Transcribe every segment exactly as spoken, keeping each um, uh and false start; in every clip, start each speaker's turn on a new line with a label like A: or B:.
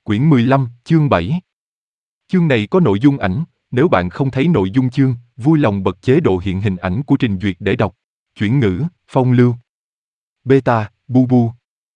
A: Quyển mười lăm, chương bảy. Chương này có nội dung ảnh, nếu bạn không thấy nội dung chương, vui lòng bật chế độ hiện hình ảnh của trình duyệt để đọc. Chuyển ngữ, phong lưu. Beta, bu bu.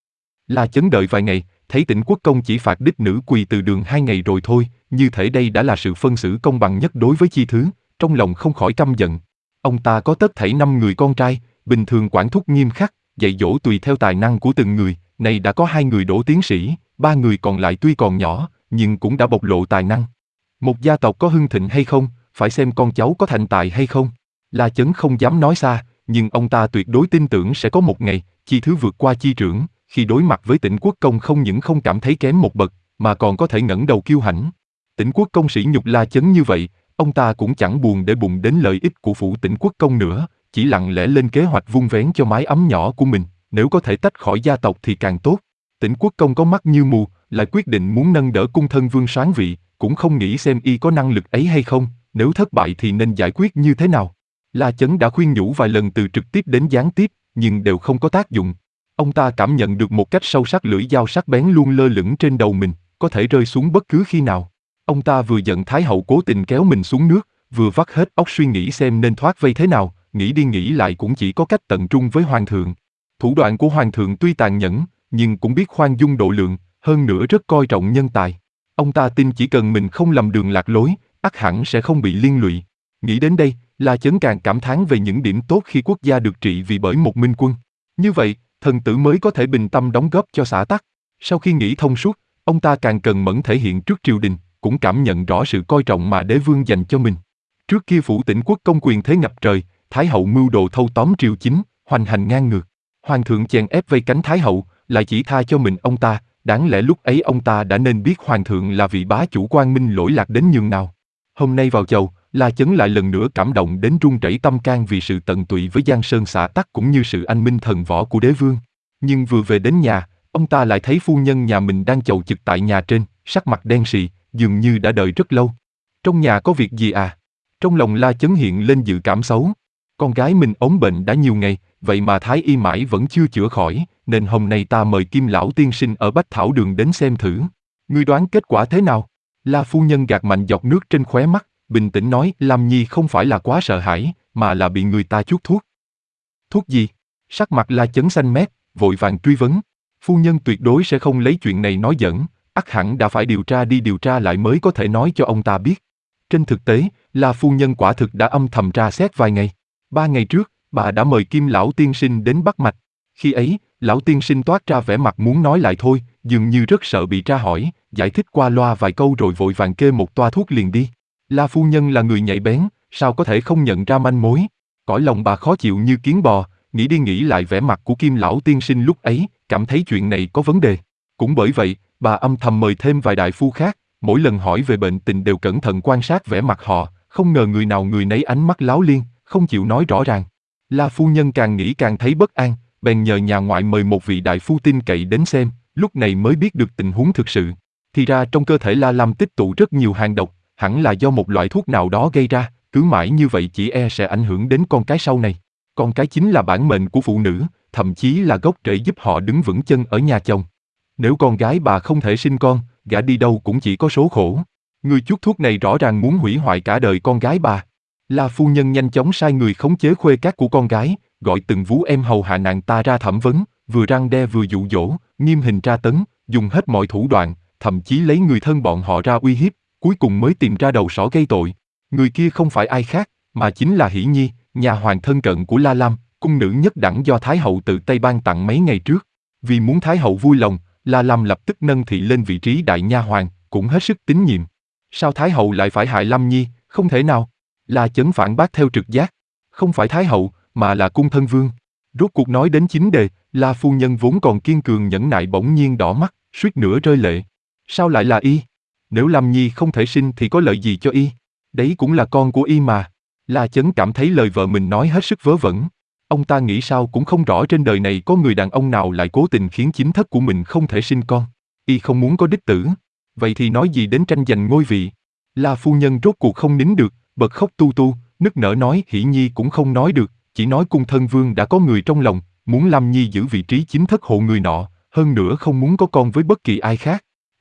A: La Chấn đợi vài ngày, thấy Tỉnh Quốc Công chỉ phạt đích nữ quỳ từ đường hai ngày rồi thôi, như thể đây đã là sự phân xử công bằng nhất đối với chi thứ, trong lòng không khỏi căm giận. Ông ta có tất thảy năm người con trai, bình thường quản thúc nghiêm khắc, dạy dỗ tùy theo tài năng của từng người, này đã có hai người đỗ tiến sĩ, ba người còn lại tuy còn nhỏ, nhưng cũng đã bộc lộ tài năng. Một gia tộc có hưng thịnh hay không, phải xem con cháu có thành tài hay không. La Chấn không dám nói xa, nhưng ông ta tuyệt đối tin tưởng sẽ có một ngày, chi thứ vượt qua chi trưởng, khi đối mặt với Tỉnh Quốc Công không những không cảm thấy kém một bậc, mà còn có thể ngẩng đầu kiêu hãnh. Tỉnh Quốc Công sỉ nhục La Chấn như vậy, ông ta cũng chẳng buồn để bụng đến lợi ích của phủ Tỉnh Quốc Công nữa, chỉ lặng lẽ lên kế hoạch vun vén cho mái ấm nhỏ của mình, nếu có thể tách khỏi gia tộc thì càng tốt. Tỉnh Quốc Công có mắt như mù, lại quyết định muốn nâng đỡ cung thân vương soán vị, cũng không nghĩ xem y có năng lực ấy hay không, nếu thất bại thì nên giải quyết như thế nào. La Chấn đã khuyên nhủ vài lần từ trực tiếp đến gián tiếp, nhưng đều không có tác dụng. Ông ta cảm nhận được một cách sâu sắc lưỡi dao sắc bén luôn lơ lửng trên đầu mình, có thể rơi xuống bất cứ khi nào. Ông ta vừa giận Thái hậu cố tình kéo mình xuống nước, vừa vắt hết óc suy nghĩ xem nên thoát vây thế nào, nghĩ đi nghĩ lại cũng chỉ có cách tận trung với hoàng thượng. Thủ đoạn của hoàng thượng tuy tàn nhẫn, nhưng cũng biết khoan dung độ lượng, hơn nữa rất coi trọng nhân tài. Ông ta tin chỉ cần mình không lầm đường lạc lối, ắt hẳn sẽ không bị liên lụy. Nghĩ đến đây, La Chấn càng cảm thán về những điểm tốt khi quốc gia được trị vì bởi một minh quân. Như vậy, thần tử mới có thể bình tâm đóng góp cho xã tắc. Sau khi nghĩ thông suốt, ông ta càng cần mẫn thể hiện trước triều đình, cũng cảm nhận rõ sự coi trọng mà đế vương dành cho mình. Trước kia phủ Tỉnh Quốc Công quyền thế ngập trời, Thái hậu mưu đồ thâu tóm triều chính, hoành hành ngang ngược. Hoàng thượng chèn ép vây cánh Thái hậu, lại chỉ tha cho mình ông ta, đáng lẽ lúc ấy ông ta đã nên biết hoàng thượng là vị bá chủ quang minh lỗi lạc đến nhường nào. Hôm nay vào chầu, La Chấn lại lần nữa cảm động đến run rẩy tâm can vì sự tận tụy với Giang Sơn xã tắc cũng như sự anh minh thần võ của đế vương. Nhưng vừa về đến nhà, ông ta lại thấy phu nhân nhà mình đang chầu chực tại nhà trên, sắc mặt đen sì, dường như đã đợi rất lâu. Trong nhà có việc gì à? Trong lòng La Chấn hiện lên dự cảm xấu. Con gái mình ốm bệnh đã nhiều ngày, vậy mà thái y mãi vẫn chưa chữa khỏi, nên hôm nay ta mời Kim lão tiên sinh ở Bách Thảo Đường đến xem thử. Ngươi đoán kết quả thế nào? La phu nhân gạt mạnh giọt nước trên khóe mắt, bình tĩnh nói, Lam Nhi không phải là quá sợ hãi, mà là bị người ta chuốt thuốc. Thuốc gì? Sắc mặt La Chấn xanh mét, vội vàng truy vấn. Phu nhân tuyệt đối sẽ không lấy chuyện này nói giỡn, ắt hẳn đã phải điều tra đi điều tra lại mới có thể nói cho ông ta biết. Trên thực tế, La phu nhân quả thực đã âm thầm tra xét vài ngày. Ba ngày trước, bà đã mời Kim lão tiên sinh đến bắt mạch. Khi ấy, lão tiên sinh toát ra vẻ mặt muốn nói lại thôi, dường như rất sợ bị tra hỏi, giải thích qua loa vài câu rồi vội vàng kê một toa thuốc liền đi. La phu nhân là người nhạy bén, sao có thể không nhận ra manh mối. Cõi lòng bà khó chịu như kiến bò, nghĩ đi nghĩ lại vẻ mặt của Kim lão tiên sinh lúc ấy, cảm thấy chuyện này có vấn đề. Cũng bởi vậy, bà âm thầm mời thêm vài đại phu khác, mỗi lần hỏi về bệnh tình đều cẩn thận quan sát vẻ mặt họ, không ngờ người nào người nấy ánh mắt láo liên, không chịu nói rõ ràng. La phu nhân càng nghĩ càng thấy bất an, bèn nhờ nhà ngoại mời một vị đại phu tin cậy đến xem, lúc này mới biết được tình huống thực sự. Thì ra trong cơ thể La Lam tích tụ rất nhiều hàng độc, hẳn là do một loại thuốc nào đó gây ra, cứ mãi như vậy chỉ e sẽ ảnh hưởng đến con cái sau này. Con cái chính là bản mệnh của phụ nữ, thậm chí là gốc rễ giúp họ đứng vững chân ở nhà chồng. Nếu con gái bà không thể sinh con, gả đi đâu cũng chỉ có số khổ. Người chuốt thuốc này rõ ràng muốn hủy hoại cả đời con gái bà. La phu nhân nhanh chóng sai người khống chế khuê các của con gái, gọi từng vú em hầu hạ nàng ta ra thẩm vấn, vừa răn đe vừa dụ dỗ, nghiêm hình tra tấn, dùng hết mọi thủ đoạn, thậm chí lấy người thân bọn họ ra uy hiếp, cuối cùng mới tìm ra đầu sỏ gây tội. Người kia không phải ai khác, mà chính là Hỷ Nhi, nhà hoàng thân cận của La Lam, cung nữ nhất đẳng do Thái hậu tự tay ban tặng mấy ngày trước. Vì muốn Thái hậu vui lòng, La Lam lập tức nâng thị lên vị trí đại nha hoàn, cũng hết sức tín nhiệm. Sao Thái hậu lại phải hại Lam Nhi? Không thể nào. La Chấn phản bác theo trực giác. Không phải Thái hậu, mà là cung thân vương. Rốt cuộc nói đến chính đề, La phu nhân vốn còn kiên cường nhẫn nại bỗng nhiên đỏ mắt, suýt nữa rơi lệ. Sao lại là y? Nếu Lam Nhi không thể sinh thì có lợi gì cho y? Đấy cũng là con của y mà. La Chấn cảm thấy lời vợ mình nói hết sức vớ vẩn. Ông ta nghĩ sao cũng không rõ trên đời này có người đàn ông nào lại cố tình khiến chính thất của mình không thể sinh con. Y không muốn có đích tử. Vậy thì nói gì đến tranh giành ngôi vị? La phu nhân rốt cuộc không nín được, bật khóc tu tu, nức nở nói. Hỷ Nhi cũng không nói được, chỉ nói cung thân vương đã có người trong lòng, muốn Lam Nhi giữ vị trí chính thất hộ người nọ, hơn nữa không muốn có con với bất kỳ ai khác.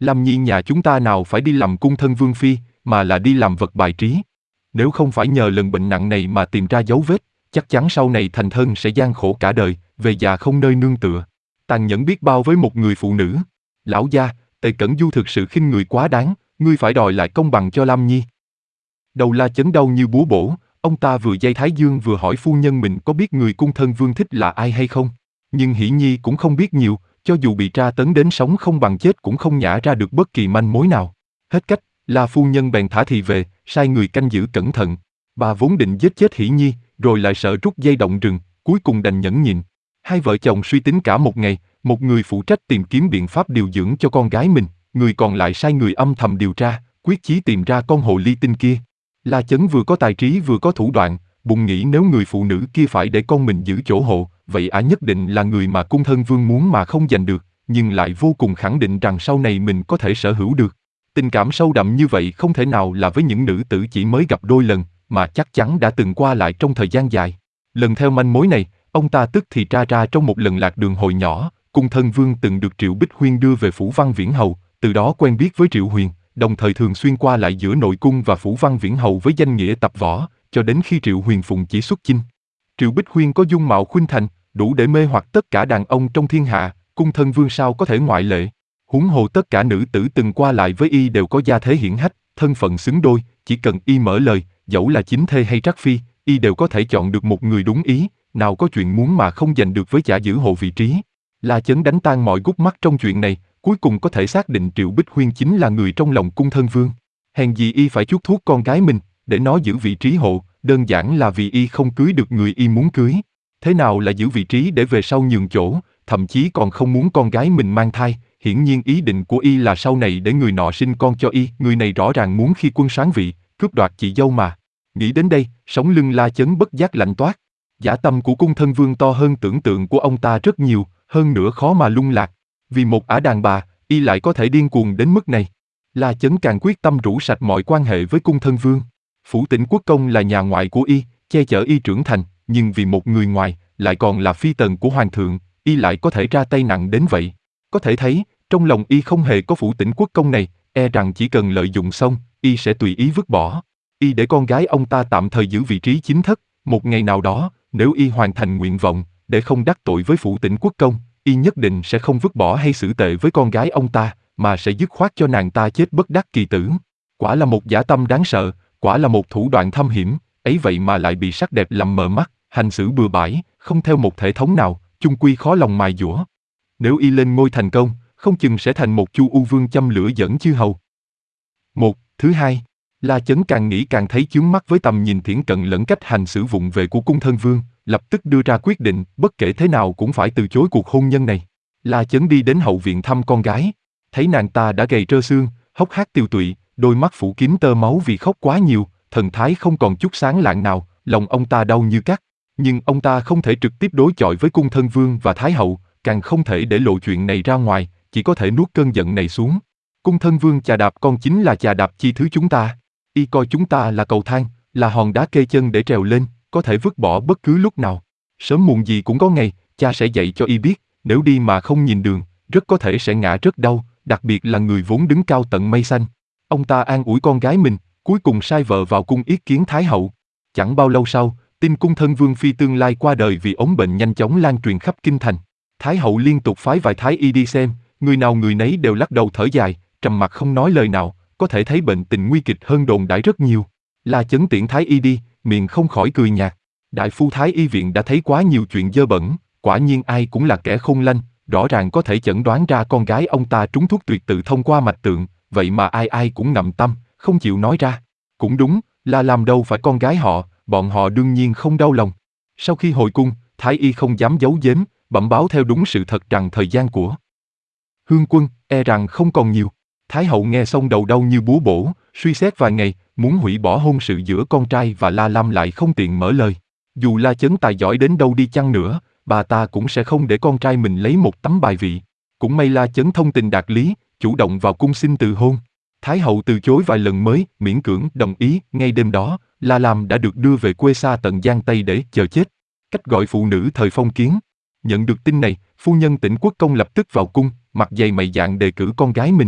A: Lam Nhi nhà chúng ta nào phải đi làm cung thân vương phi, mà là đi làm vật bài trí. Nếu không phải nhờ lần bệnh nặng này mà tìm ra dấu vết, chắc chắn sau này thành thân sẽ gian khổ cả đời, về già không nơi nương tựa. Tàn nhẫn biết bao với một người phụ nữ. Lão gia, Tề Cẩn Du thực sự khinh người quá đáng, ngươi phải đòi lại công bằng cho Lam Nhi. Đầu La Chấn đau như búa bổ, ông ta vừa giây thái dương vừa hỏi phu nhân mình có biết người cung thân vương thích là ai hay không. Nhưng Hỷ Nhi cũng không biết nhiều, cho dù bị tra tấn đến sống không bằng chết cũng không nhả ra được bất kỳ manh mối nào. Hết cách, La phu nhân bèn thả thì về, sai người canh giữ cẩn thận. Bà vốn định giết chết Hỷ Nhi, rồi lại sợ rút dây động rừng, cuối cùng đành nhẫn nhịn. Hai vợ chồng suy tính cả một ngày, một người phụ trách tìm kiếm biện pháp điều dưỡng cho con gái mình, người còn lại sai người âm thầm điều tra, quyết chí tìm ra con hồ ly tinh kia. La Chấn vừa có tài trí vừa có thủ đoạn, bụng nghĩ nếu người phụ nữ kia phải để con mình giữ chỗ hộ, vậy ả nhất định là người mà cung thân vương muốn mà không giành được, nhưng lại vô cùng khẳng định rằng sau này mình có thể sở hữu được. Tình cảm sâu đậm như vậy không thể nào là với những nữ tử chỉ mới gặp đôi lần, mà chắc chắn đã từng qua lại trong thời gian dài. Lần theo manh mối này, ông ta tức thì tra ra trong một lần lạc đường hồi nhỏ, cung thân vương từng được Triệu Bích Huyên đưa về phủ Văn Viễn Hầu, từ đó quen biết với Triệu Huyền, đồng thời thường xuyên qua lại giữa nội cung và phủ Văn Viễn Hầu với danh nghĩa tập võ, cho đến khi Triệu Huyền phụng chỉ xuất chinh. Triệu Bích Huyên có dung mạo khuynh thành, đủ để mê hoặc tất cả đàn ông trong thiên hạ, cung thân vương sao có thể ngoại lệ. Huống hồ tất cả nữ tử từng qua lại với y đều có gia thế hiển hách, thân phận xứng đôi, chỉ cần y mở lời, dẫu là chính thê hay trắc phi, y đều có thể chọn được một người đúng ý, nào có chuyện muốn mà không giành được với chả giữ hộ vị trí. La Chấn đánh tan mọi gút mắt trong chuyện này, cuối cùng có thể xác định Triệu Bích Huyên chính là người trong lòng cung thân vương. Hèn gì y phải chuốc thuốc con gái mình, để nó giữ vị trí hộ, đơn giản là vì y không cưới được người y muốn cưới. Thế nào là giữ vị trí để về sau nhường chỗ, thậm chí còn không muốn con gái mình mang thai, hiển nhiên ý định của y là sau này để người nọ sinh con cho y, người này rõ ràng muốn khi quân soán vị, cướp đoạt chị dâu mà. Nghĩ đến đây, sống lưng La Chấn bất giác lạnh toát. Dã tâm của cung thân vương to hơn tưởng tượng của ông ta rất nhiều, hơn nữa khó mà lung lạc. Vì một ả đàn bà, y lại có thể điên cuồng đến mức này. La Chấn càng quyết tâm rũ sạch mọi quan hệ với cung thân vương. Phủ Tỉnh Quốc Công là nhà ngoại của y, che chở y trưởng thành, nhưng vì một người ngoài, lại còn là phi tần của hoàng thượng, y lại có thể ra tay nặng đến vậy. Có thể thấy, trong lòng y không hề có Phủ Tỉnh Quốc Công này, e rằng chỉ cần lợi dụng xong, y sẽ tùy ý vứt bỏ. Y để con gái ông ta tạm thời giữ vị trí chính thất, một ngày nào đó, nếu y hoàn thành nguyện vọng, để không đắc tội với Phủ Tỉnh Quốc Công, y nhất định sẽ không vứt bỏ hay xử tệ với con gái ông ta, mà sẽ dứt khoát cho nàng ta chết bất đắc kỳ tử. Quả là một dã tâm đáng sợ, quả là một thủ đoạn thâm hiểm, ấy vậy mà lại bị sắc đẹp làm mờ mắt, hành xử bừa bãi, không theo một thể thống nào, chung quy khó lòng mài dũa. Nếu y lên ngôi thành công, không chừng sẽ thành một Chu U Vương châm lửa dẫn chư hầu. Một, thứ hai, La Chấn càng nghĩ càng thấy chướng mắt với tầm nhìn thiển cận lẫn cách hành xử vụng về của cung thân vương, lập tức đưa ra quyết định, bất kể thế nào cũng phải từ chối cuộc hôn nhân này. La Chấn đi đến hậu viện thăm con gái, thấy nàng ta đã gầy trơ xương, hốc hác tiêu tụy, đôi mắt phủ kín tơ máu vì khóc quá nhiều, thần thái không còn chút sáng lạng nào, lòng ông ta đau như cắt. Nhưng ông ta không thể trực tiếp đối chọi với cung thân vương và thái hậu, càng không thể để lộ chuyện này ra ngoài, chỉ có thể nuốt cơn giận này xuống. Cung thân vương chà đạp con chính là chà đạp chi thứ chúng ta. Y coi chúng ta là cầu thang, là hòn đá kê chân để trèo lên, có thể vứt bỏ bất cứ lúc nào. Sớm muộn gì cũng có ngày, cha sẽ dạy cho y biết, nếu đi mà không nhìn đường, rất có thể sẽ ngã rất đau, đặc biệt là người vốn đứng cao tận mây xanh. Ông ta an ủi con gái mình, cuối cùng sai vợ vào cung yết kiến thái hậu. Chẳng bao lâu sau, tin cung thân vương phi tương lai qua đời vì ốm bệnh nhanh chóng lan truyền khắp kinh thành. Thái hậu liên tục phái vài thái y đi xem, người nào người nấy đều lắc đầu thở dài, trầm mặc không nói lời nào, có thể thấy bệnh tình nguy kịch hơn đồn đãi rất nhiều. La Chấn tiễn thái y đi, miệng không khỏi cười nhạt. Đại phu thái y viện đã thấy quá nhiều chuyện dơ bẩn, quả nhiên ai cũng là kẻ khôn lanh, rõ ràng có thể chẩn đoán ra con gái ông ta trúng thuốc tuyệt tự thông qua mạch tượng, vậy mà ai ai cũng ngậm tâm, không chịu nói ra. Cũng đúng, là làm đâu phải con gái họ, bọn họ đương nhiên không đau lòng. Sau khi hồi cung, thái y không dám giấu giếm, bẩm báo theo đúng sự thật rằng thời gian của Hương Quân e rằng không còn nhiều. Thái hậu nghe xong đầu đau như búa bổ, suy xét vài ngày, muốn hủy bỏ hôn sự giữa con trai và La Lam lại không tiện mở lời. Dù La Chấn tài giỏi đến đâu đi chăng nữa, bà ta cũng sẽ không để con trai mình lấy một tấm bài vị. Cũng may La Chấn thông tình đạt lý, chủ động vào cung xin từ hôn. Thái hậu từ chối vài lần mới miễn cưỡng đồng ý. Ngay đêm đó, La Lam đã được đưa về quê xa tận Giang Tây để chờ chết. Cách gọi phụ nữ thời phong kiến. Nhận được tin này, phu nhân Tỉnh Quốc Công lập tức vào cung, mặt dày mày dạn đề cử con gái mình.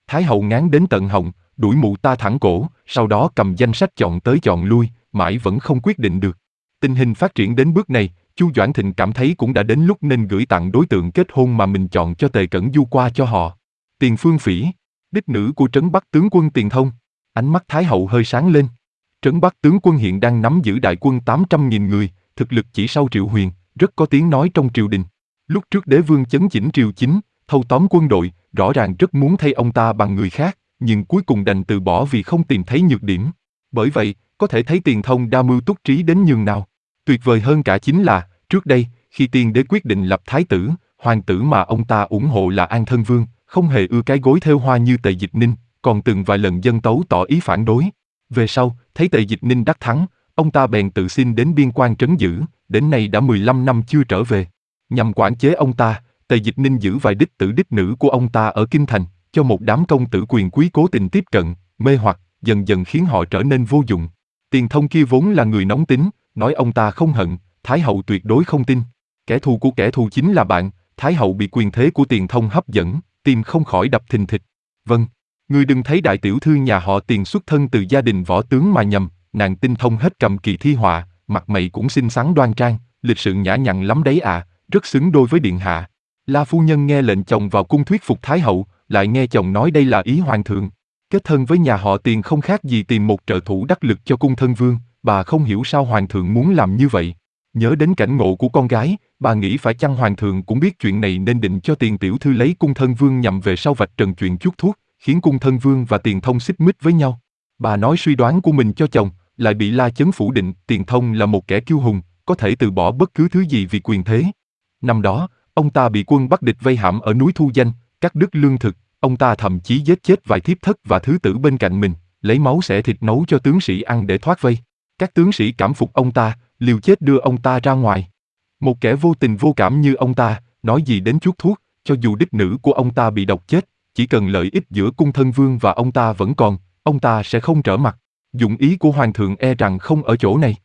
A: Thái hậu ngán đến tận họng, đuổi mụ ta thẳng cổ, sau đó cầm danh sách chọn tới chọn lui, mãi vẫn không quyết định được. Tình hình phát triển đến bước này, Chu Doãn Thịnh cảm thấy cũng đã đến lúc nên gửi tặng đối tượng kết hôn mà mình chọn cho Tề Cẩn Du qua cho họ. Tiền Phương Phỉ, đích nữ của Trấn Bắc tướng quân Tiền Thông. Ánh mắt Thái hậu hơi sáng lên. Trấn Bắc tướng quân hiện đang nắm giữ đại quân tám trăm nghìn người, thực lực chỉ sau Triệu Huyền, rất có tiếng nói trong triều đình. Lúc trước đế vương chấn chỉnh triều chính, thâu tóm quân đội, rõ ràng rất muốn thay ông ta bằng người khác, nhưng cuối cùng đành từ bỏ vì không tìm thấy nhược điểm. Bởi vậy, có thể thấy Tiền Thông đa mưu túc trí đến nhường nào. Tuyệt vời hơn cả chính là, trước đây, khi tiên đế quyết định lập thái tử, hoàng tử mà ông ta ủng hộ là An Thân Vương, không hề ưa cái gối thêu hoa như Tề Dịch Ninh, còn từng vài lần dâng tấu tỏ ý phản đối. Về sau, thấy Tề Dịch Ninh đắc thắng, ông ta bèn tự xin đến biên quan trấn giữ, đến nay đã mười lăm năm chưa trở về. Nhằm quản chế ông ta, Tề Dịch Ninh giữ vài đích tử đích nữ của ông ta ở Kinh Thành, cho một đám công tử quyền quý cố tình tiếp cận, mê hoặc, dần dần khiến họ trở nên vô dụng. Tiền Thông kia vốn là người nóng tính, nói ông ta không hận, Thái hậu tuyệt đối không tin. Kẻ thù của kẻ thù chính là bạn, Thái hậu bị quyền thế của Tiền Thông hấp dẫn, tim không khỏi đập thình thịch. Vâng, ngươi đừng thấy đại tiểu thư nhà họ Tiền xuất thân từ gia đình võ tướng mà nhầm, nàng tinh thông hết cầm kỳ thi họa, mặt mày cũng xinh xắn đoan trang, lịch sự nhã nhặn lắm đấy à, rất xứng đôi với điện hạ. La phu nhân nghe lệnh chồng vào cung thuyết phục Thái hậu, lại nghe chồng nói đây là ý hoàng thượng. Kết thân với nhà họ Tiền không khác gì tìm một trợ thủ đắc lực cho cung thân vương, bà không hiểu sao hoàng thượng muốn làm như vậy. Nhớ đến cảnh ngộ của con gái, bà nghĩ phải chăng hoàng thượng cũng biết chuyện này nên định cho Tiền tiểu thư lấy cung thân vương nhằm về sau vạch trần chuyện chuốc thuốc, khiến cung thân vương và Tiền Thông xích mích với nhau. Bà nói suy đoán của mình cho chồng, lại bị La Chấn phủ định. Tiền Thông là một kẻ kiêu hùng, có thể từ bỏ bất cứ thứ gì vì quyền thế. Năm đó, ông ta bị quân Bắc địch vây hãm ở núi Thu Danh, cắt đứt lương thực, ông ta thậm chí giết chết vài thiếp thất và thứ tử bên cạnh mình, lấy máu xẻ thịt nấu cho tướng sĩ ăn để thoát vây. Các tướng sĩ cảm phục ông ta, liều chết đưa ông ta ra ngoài. Một kẻ vô tình vô cảm như ông ta, nói gì đến chuốc thuốc, cho dù đích nữ của ông ta bị độc chết, chỉ cần lợi ích giữa cung thân vương và ông ta vẫn còn, ông ta sẽ không trở mặt. Dụng ý của hoàng thượng e rằng không ở chỗ này.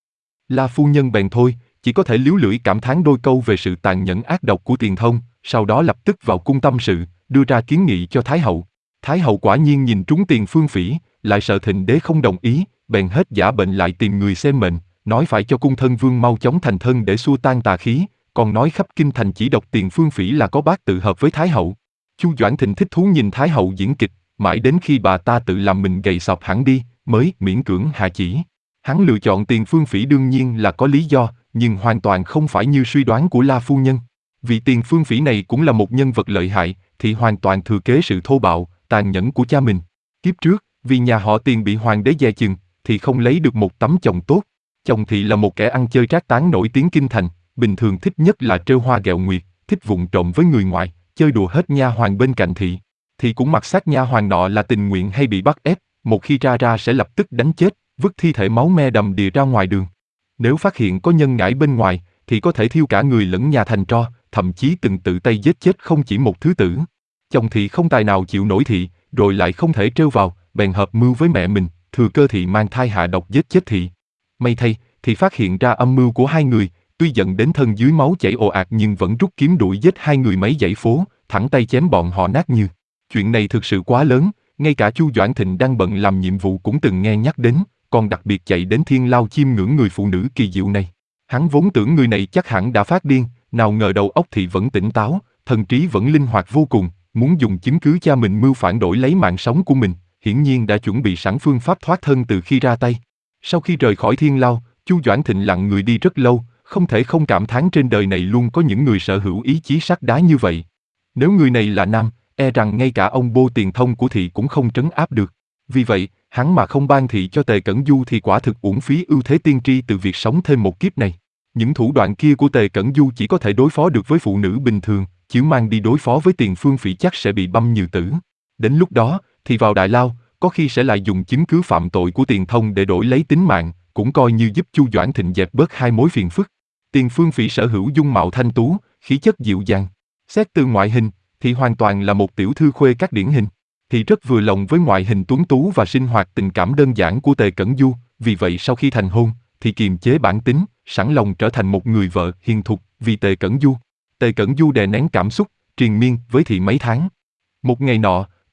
A: La phu nhân bèn thôi, chỉ có thể líu lưỡi cảm thán đôi câu về sự tàn nhẫn ác độc của Tiền Thông, sau đó lập tức vào cung tâm sự, đưa ra kiến nghị cho Thái hậu. Thái hậu quả nhiên nhìn trúng Tiền Phương Phỉ, lại sợ Thịnh đế không đồng ý, bèn hết giả bệnh lại tìm người xem mệnh, nói phải cho cung thân vương mau chóng thành thân để xua tan tà khí, còn nói khắp kinh thành chỉ độc Tiền Phương Phỉ là có bát tự hợp với Thái hậu. Chu Doãn Thịnh thích thú nhìn Thái hậu diễn kịch, mãi đến khi bà ta tự làm mình gầy sọp hẳn đi, mới miễn cưỡng hạ chỉ. Hắn lựa chọn Tiền Phương Phỉ đương nhiên là có lý do, nhưng hoàn toàn không phải như suy đoán của La phu nhân. Vì Tiền Phương Phỉ này cũng là một nhân vật lợi hại, thì hoàn toàn thừa kế sự thô bạo, tàn nhẫn của cha mình. Kiếp trước, vì nhà họ Tiền bị hoàng đế dè chừng, thì không lấy được một tấm chồng tốt. Chồng thì là một kẻ ăn chơi trác tán nổi tiếng kinh thành, bình thường thích nhất là trêu hoa ghẹo nguyệt, thích vụng trộm với người ngoài, chơi đùa hết nha hoàn bên cạnh thị. Thì cũng mặc xác nha hoàn nọ là tình nguyện hay bị bắt ép, một khi ra ra sẽ lập tức đánh chết, vứt thi thể máu me đầm đìa ra ngoài đường. Nếu phát hiện có nhân ngãi bên ngoài, thì có thể thiêu cả người lẫn nhà thành tro, thậm chí từng tự tay giết chết không chỉ một thứ tử. Chồng thì không tài nào chịu nổi thị, rồi lại không thể trêu vào, bèn hợp mưu với mẹ mình, thừa cơ thị mang thai hạ độc giết chết thị. May thay, thì phát hiện ra âm mưu của hai người, tuy giận đến thân dưới máu chảy ồ ạt nhưng vẫn rút kiếm đuổi giết hai người mấy dãy phố, thẳng tay chém bọn họ nát như. Chuyện này thực sự quá lớn, ngay cả Chu Doãn Thịnh đang bận làm nhiệm vụ cũng từng nghe nhắc đến, còn đặc biệt chạy đến Thiên Lao chiêm ngưỡng người phụ nữ kỳ diệu này. Hắn vốn tưởng người này chắc hẳn đã phát điên, nào ngờ đầu óc thì vẫn tỉnh táo, thần trí vẫn linh hoạt vô cùng, muốn dùng chứng cứ cha mình mưu phản đổi lấy mạng sống của mình, hiển nhiên đã chuẩn bị sẵn phương pháp thoát thân từ khi ra tay. Sau khi rời khỏi Thiên Lao, Chu Doãn Thịnh lặng người đi rất lâu, không thể không cảm thán trên đời này luôn có những người sở hữu ý chí sắt đá như vậy. Nếu người này là nam, e rằng ngay cả ông bô Tiền Thông của thị cũng không trấn áp được. Vì vậy, hắn mà không ban thị cho Tề Cẩn Du thì quả thực uổng phí ưu thế tiên tri từ việc sống thêm một kiếp này. Những thủ đoạn kia của Tề Cẩn Du chỉ có thể đối phó được với phụ nữ bình thường, chiếu mang đi đối phó với Tiền Phương Phỉ chắc sẽ bị băm nhừ tử. Đến lúc đó, thì vào đại lao, có khi sẽ lại dùng chứng cứ phạm tội của Tiền Thông để đổi lấy tính mạng, cũng coi như giúp Chu Doãn Thịnh dẹp bớt hai mối phiền phức. Tiền Phương Phỉ sở hữu dung mạo thanh tú, khí chất dịu dàng. Xét từ ngoại hình, thì hoàn toàn là một tiểu thư khuê các điển hình. Thì rất vừa lòng với ngoại hình tuấn tú và sinh hoạt tình cảm đơn giản của Tề Cẩn Du, vì vậy sau khi thành hôn, thì kiềm chế bản tính, sẵn lòng trở thành một người vợ hiền thục vì Tề Cẩn Du. Tề Cẩn Du đè nén cảm xúc, triền miên với thị mấy tháng. Một ngày nọ,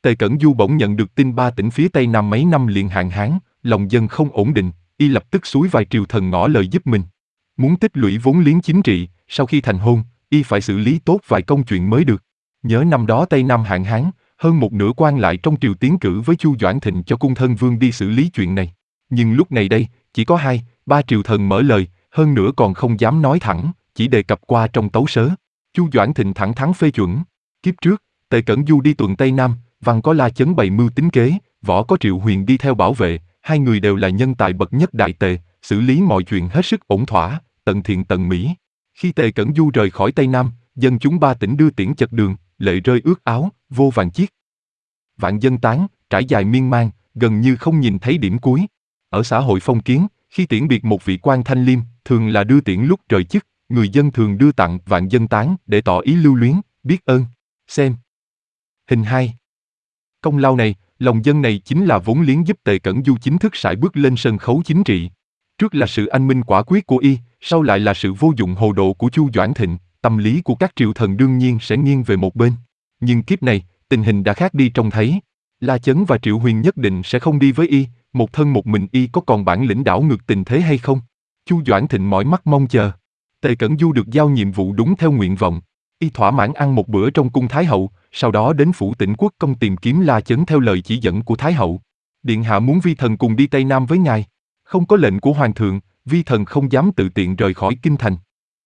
A: Tề Cẩn Du bỗng nhận được tin ba tỉnh phía Tây Nam mấy năm liền hạn hán, lòng dân không ổn định, y lập tức xúi vài triều thần ngỏ lời giúp mình. Muốn tích lũy vốn liếng chính trị, sau khi thành hôn, y phải xử lý tốt vài công chuyện mới được. Nhớ năm đó Tây Nam hạn hán, hơn một nửa quan lại trong triều tiến cử với Chu Doãn Thịnh cho cung thân vương đi xử lý chuyện này. Nhưng lúc này đây, chỉ có hai, ba triều thần mở lời, hơn nữa còn không dám nói thẳng, chỉ đề cập qua trong tấu sớ. Chu Doãn Thịnh thẳng thắn phê chuẩn. Kiếp trước, Tề Cẩn Du đi tuần Tây Nam, văn có La Chấn bày mưu tính kế, võ có Triệu Huyền đi theo bảo vệ, hai người đều là nhân tài bậc nhất đại tề, xử lý mọi chuyện hết sức ổn thỏa, tận thiện tận mỹ. Khi Tề Cẩn Du rời khỏi Tây Nam, dân chúng ba tỉnh đưa tiễn chật đường, lệ rơi ướt áo, vô vàn chiếc. Vạn dân tán, trải dài miên man, gần như không nhìn thấy điểm cuối. Ở xã hội phong kiến, khi tiễn biệt một vị quan thanh liêm, thường là đưa tiễn lúc rời chức, người dân thường đưa tặng vạn dân tán để tỏ ý lưu luyến, biết ơn. Xem hình hai. Công lao này, lòng dân này chính là vốn liếng giúp Tề Cẩn Du chính thức sải bước lên sân khấu chính trị. Trước là sự anh minh quả quyết của y, sau lại là sự vô dụng hồ độ của Chu Doãn Thịnh, tâm lý của các triều thần đương nhiên sẽ nghiêng về một bên. Nhưng kiếp này, tình hình đã khác đi trông thấy. La Chấn và Triệu Huyền nhất định sẽ không đi với y, một thân một mình y có còn bản lĩnh đảo ngược tình thế hay không? Chu Doãn Thịnh mỏi mắt mong chờ. Tề Cẩn Du được giao nhiệm vụ đúng theo nguyện vọng. Y thỏa mãn ăn một bữa trong cung Thái Hậu, sau đó đến phủ Tỉnh Quốc Công tìm kiếm La Chấn theo lời chỉ dẫn của Thái Hậu. Điện hạ muốn vi thần cùng đi Tây Nam với ngài. Không có lệnh của Hoàng thượng, vi thần không dám tự tiện rời khỏi kinh thành.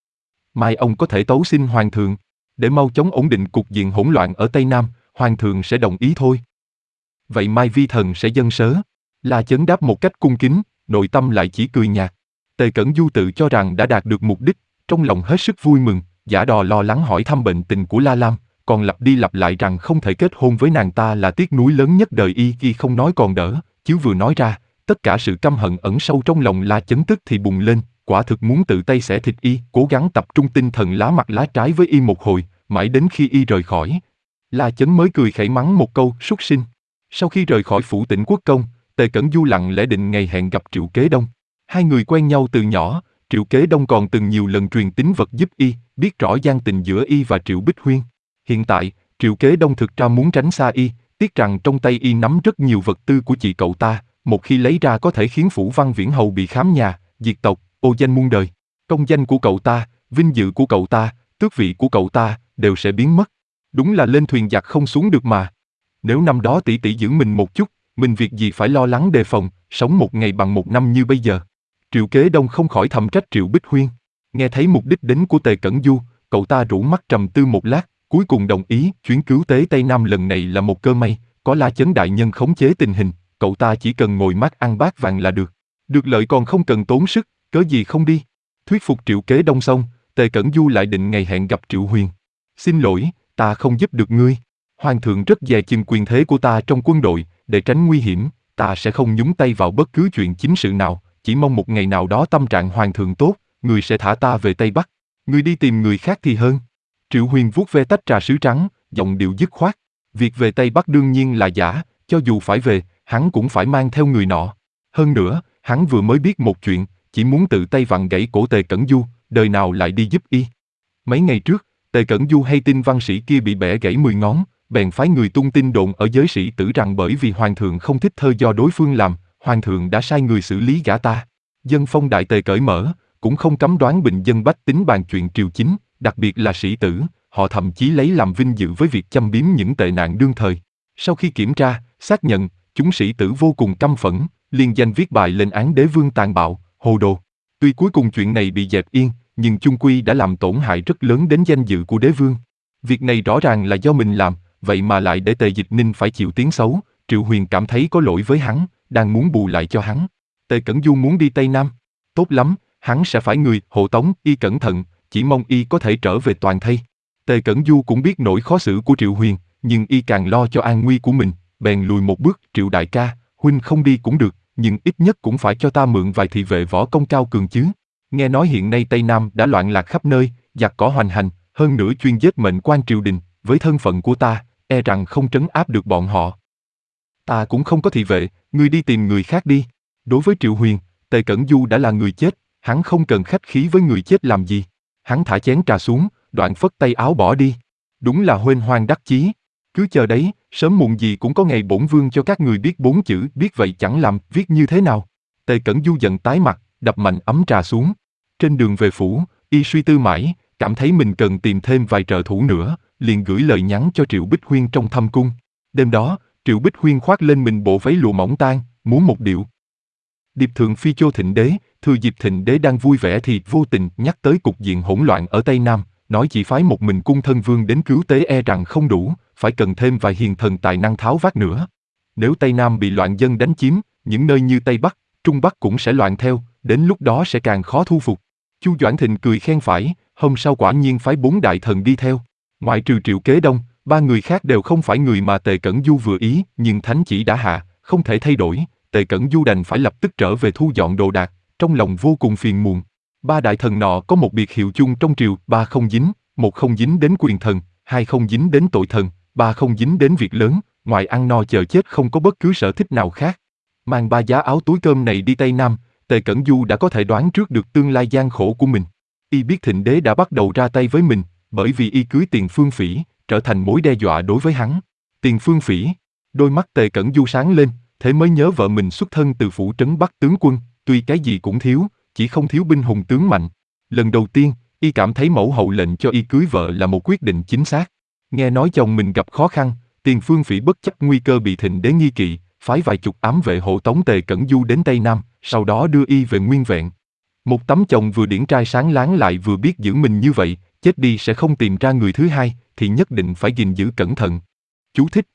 A: Mai ông có thể tấu xin Hoàng thượng, để mau chóng ổn định cục diện hỗn loạn ở Tây Nam, Hoàng thượng sẽ đồng ý thôi. Vậy mai vi thần sẽ dâng sớ. La Chấn đáp một cách cung kính, nội tâm lại chỉ cười nhạt. Tề Cẩn Du tự cho rằng đã đạt được mục đích, trong lòng hết sức vui mừng, giả đò lo lắng hỏi thăm bệnh tình của La Lam, còn lặp đi lặp lại rằng không thể kết hôn với nàng ta là tiếc nuối lớn nhất đời y. Y không nói còn đỡ, chứ vừa nói ra, tất cả sự căm hận ẩn sâu trong lòng La Chấn tức thì bùng lên, quả thực muốn tự tay xẻ thịt y, cố gắng tập trung tinh thần lá mặt lá trái với y một hồi, mãi đến khi y rời khỏi. La Chấn mới cười khẩy mắng một câu súc sinh. Sau khi rời khỏi phủ Tỉnh Quốc Công, Tề Cẩn Du lặng lẽ định ngày hẹn gặp Triệu Kế Đông. Hai người quen nhau từ nhỏ, Triệu Kế Đông còn từng nhiều lần truyền tín vật giúp y, biết rõ gian tình giữa y và Triệu Bích Huyên. Hiện tại, Triệu Kế Đông thực ra muốn tránh xa y, tiếc rằng trong tay y nắm rất nhiều vật tư của chị cậu ta, một khi lấy ra có thể khiến Phủ Văn Viễn Hầu bị khám nhà, diệt tộc, ô danh muôn đời. Công danh của cậu ta, vinh dự của cậu ta, tước vị của cậu ta, đều sẽ biến mất. Đúng là lên thuyền giặc không xuống được mà. Nếu năm đó tỷ tỷ giữ mình một chút, mình việc gì phải lo lắng đề phòng, sống một ngày bằng một năm như bây giờ. Triệu Kế Đông không khỏi thầm trách Triệu Bích Huyên. Nghe thấy mục đích đến của Tề Cẩn Du, cậu ta rũ mắt trầm tư một lát, cuối cùng đồng ý chuyến cứu tế Tây Nam lần này là một cơ may, có La Chấn đại nhân khống chế tình hình, cậu ta chỉ cần ngồi mát ăn bát vàng là được. Được lợi còn không cần tốn sức, cớ gì không đi. Thuyết phục Triệu Kế Đông xong, Tề Cẩn Du lại định ngày hẹn gặp Triệu Huyền. Xin lỗi, ta không giúp được ngươi. Hoàng thượng rất dè chừng quyền thế của ta trong quân đội, để tránh nguy hiểm, ta sẽ không nhúng tay vào bất cứ chuyện chính sự nào, chỉ mong một ngày nào đó tâm trạng hoàng thượng tốt, người sẽ thả ta về Tây Bắc. Ngươi đi tìm người khác thì hơn. Triệu Huyền vuốt ve tách trà sứ trắng, giọng điệu dứt khoát. Việc về Tây Bắc đương nhiên là giả, cho dù phải về, hắn cũng phải mang theo người nọ. Hơn nữa, hắn vừa mới biết một chuyện, chỉ muốn tự tay vặn gãy cổ Tề Cẩn Du, đời nào lại đi giúp y. Mấy ngày trước, Tề Cẩn Du hay tin văn sĩ kia bị bẻ gãy mười ngón, bèn phái người tung tin đồn ở giới sĩ tử rằng bởi vì hoàng thượng không thích thơ do đối phương làm, hoàng thượng đã sai người xử lý gã ta. Dân phong đại tề cởi mở, cũng không cấm đoán bình dân bách tính bàn chuyện triều chính, đặc biệt là sĩ tử, họ thậm chí lấy làm vinh dự với việc châm biếm những tệ nạn đương thời. Sau khi kiểm tra, xác nhận, chúng sĩ tử vô cùng căm phẫn, liên danh viết bài lên án đế vương tàn bạo, hồ đồ. Tuy cuối cùng chuyện này bị dẹp yên, nhưng chung quy đã làm tổn hại rất lớn đến danh dự của đế vương. Việc này rõ ràng là do mình làm, vậy mà lại để Tề Dịch Ninh phải chịu tiếng xấu. Triệu Huyền cảm thấy có lỗi với hắn, đang muốn bù lại cho hắn. Tề Cẩn Du muốn đi Tây Nam, tốt lắm, hắn sẽ phải người hộ tống y cẩn thận, chỉ mong y có thể trở về toàn thây. Tề Cẩn Du cũng biết nỗi khó xử của Triệu Huyền, nhưng y càng lo cho an nguy của mình, bèn lùi một bước. Triệu đại ca, huynh không đi cũng được, nhưng ít nhất cũng phải cho ta mượn vài thị vệ võ công cao cường chứ. Nghe nói hiện nay Tây Nam đã loạn lạc khắp nơi, giặc cỏ hoành hành, hơn nữa chuyên giết mệnh quan triều đình, với thân phận của ta, e rằng không trấn áp được bọn họ. Ta cũng không có thị vệ, ngươi đi tìm người khác đi. Đối với Triệu Huyền, Tề Cẩn Du đã là người chết, hắn không cần khách khí với người chết làm gì. Hắn thả chén trà xuống, đoạn phất tay áo bỏ đi. Đúng là huênh hoang đắc chí. Cứ chờ đấy, sớm muộn gì cũng có ngày bổn vương cho các người biết bốn chữ, biết vậy chẳng làm, viết như thế nào. Tề Cẩn Du giận tái mặt, đập mạnh ấm trà xuống. Trên đường về phủ, y suy tư mãi, cảm thấy mình cần tìm thêm vài trợ thủ nữa, liền gửi lời nhắn cho Triệu Bích Huyên trong thâm cung. Đêm đó, Triệu Bích Huyên khoác lên mình bộ váy lụa mỏng tang, múa một điệu. Điệp thượng phi Chô Thịnh Đế, thừa dịp Thịnh Đế đang vui vẻ thì vô tình nhắc tới cục diện hỗn loạn ở Tây Nam, nói chỉ phái một mình cung thân vương đến cứu tế e rằng không đủ, phải cần thêm vài hiền thần tài năng tháo vát nữa. Nếu Tây Nam bị loạn dân đánh chiếm, những nơi như Tây Bắc, Trung Bắc cũng sẽ loạn theo, đến lúc đó sẽ càng khó thu phục. Chu Doãn Thịnh cười khen phải, hôm sau quả nhiên phái bốn đại thần đi theo. Ngoại trừ Triệu Kế Đông, ba người khác đều không phải người mà Tề Cẩn Du vừa ý, nhưng thánh chỉ đã hạ, không thể thay đổi. Tề Cẩn Du đành phải lập tức trở về thu dọn đồ đạc, trong lòng vô cùng phiền muộn. Ba đại thần nọ có một biệt hiệu chung trong triều, ba không dính, một không dính đến quyền thần, hai không dính đến tội thần, ba không dính đến việc lớn, ngoài ăn no chờ chết không có bất cứ sở thích nào khác. Mang ba giá áo túi cơm này đi Tây Nam, Tề Cẩn Du đã có thể đoán trước được tương lai gian khổ của mình. Y biết Thịnh Đế đã bắt đầu ra tay với mình, bởi vì y cưới Tiền Phương Phỉ, trở thành mối đe dọa đối với hắn. Tiền Phương Phỉ, đôi mắt Tề Cẩn Du sáng lên, thế mới nhớ vợ mình xuất thân từ phủ trấn Bắc tướng quân, tuy cái gì cũng thiếu, chỉ không thiếu binh hùng tướng mạnh. Lần đầu tiên, y cảm thấy mẫu hậu lệnh cho y cưới vợ là một quyết định chính xác. Nghe nói chồng mình gặp khó khăn, Tiền Phương Phỉ bất chấp nguy cơ bị Thịnh Đế nghi kỵ, phái vài chục ám vệ hộ tống Tề Cẩn Du đến Tây Nam, sau đó đưa y về nguyên vẹn. Một tấm chồng vừa điển trai sáng láng lại vừa biết giữ mình như vậy, chết đi sẽ không tìm ra người thứ hai, thì nhất định phải gìn giữ cẩn thận. Chú thích.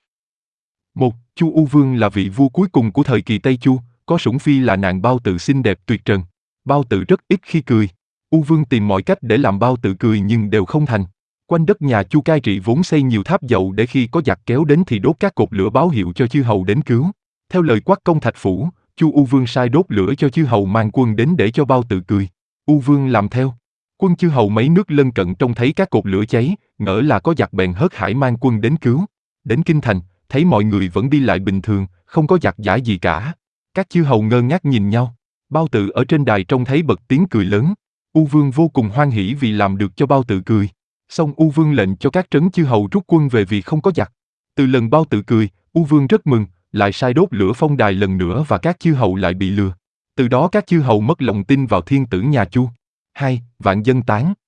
A: Một, Chu U Vương là vị vua cuối cùng của thời kỳ Tây Chu, có sủng phi là nàng Bao Tự xinh đẹp tuyệt trần. Bao Tự rất ít khi cười. U Vương tìm mọi cách để làm Bao Tự cười nhưng đều không thành. Quanh đất nhà Chu cai trị vốn xây nhiều tháp dầu để khi có giặc kéo đến thì đốt các cột lửa báo hiệu cho chư hầu đến cứu. Theo lời Quát Công Thạch Phủ, Chu U Vương sai đốt lửa cho chư hầu mang quân đến để cho Bao Tự cười. U Vương làm theo. Quân chư hầu mấy nước lân cận trông thấy các cột lửa cháy, ngỡ là có giặc bèn hớt hải mang quân đến cứu. Đến Kinh Thành, thấy mọi người vẫn đi lại bình thường, không có giặc giã gì cả. Các chư hầu ngơ ngác nhìn nhau. Bao Tự ở trên đài trông thấy bật tiếng cười lớn. U Vương vô cùng hoan hỉ vì làm được cho Bao Tự cười. Xong U Vương lệnh cho các trấn chư hầu rút quân về vì không có giặc. Từ lần Bao Tự cười, U Vương rất mừng, lại sai đốt lửa phong đài lần nữa và các chư hầu lại bị lừa. Từ đó các chư hầu mất lòng tin vào thiên tử nhà Chu. Hai, vạn dân tán.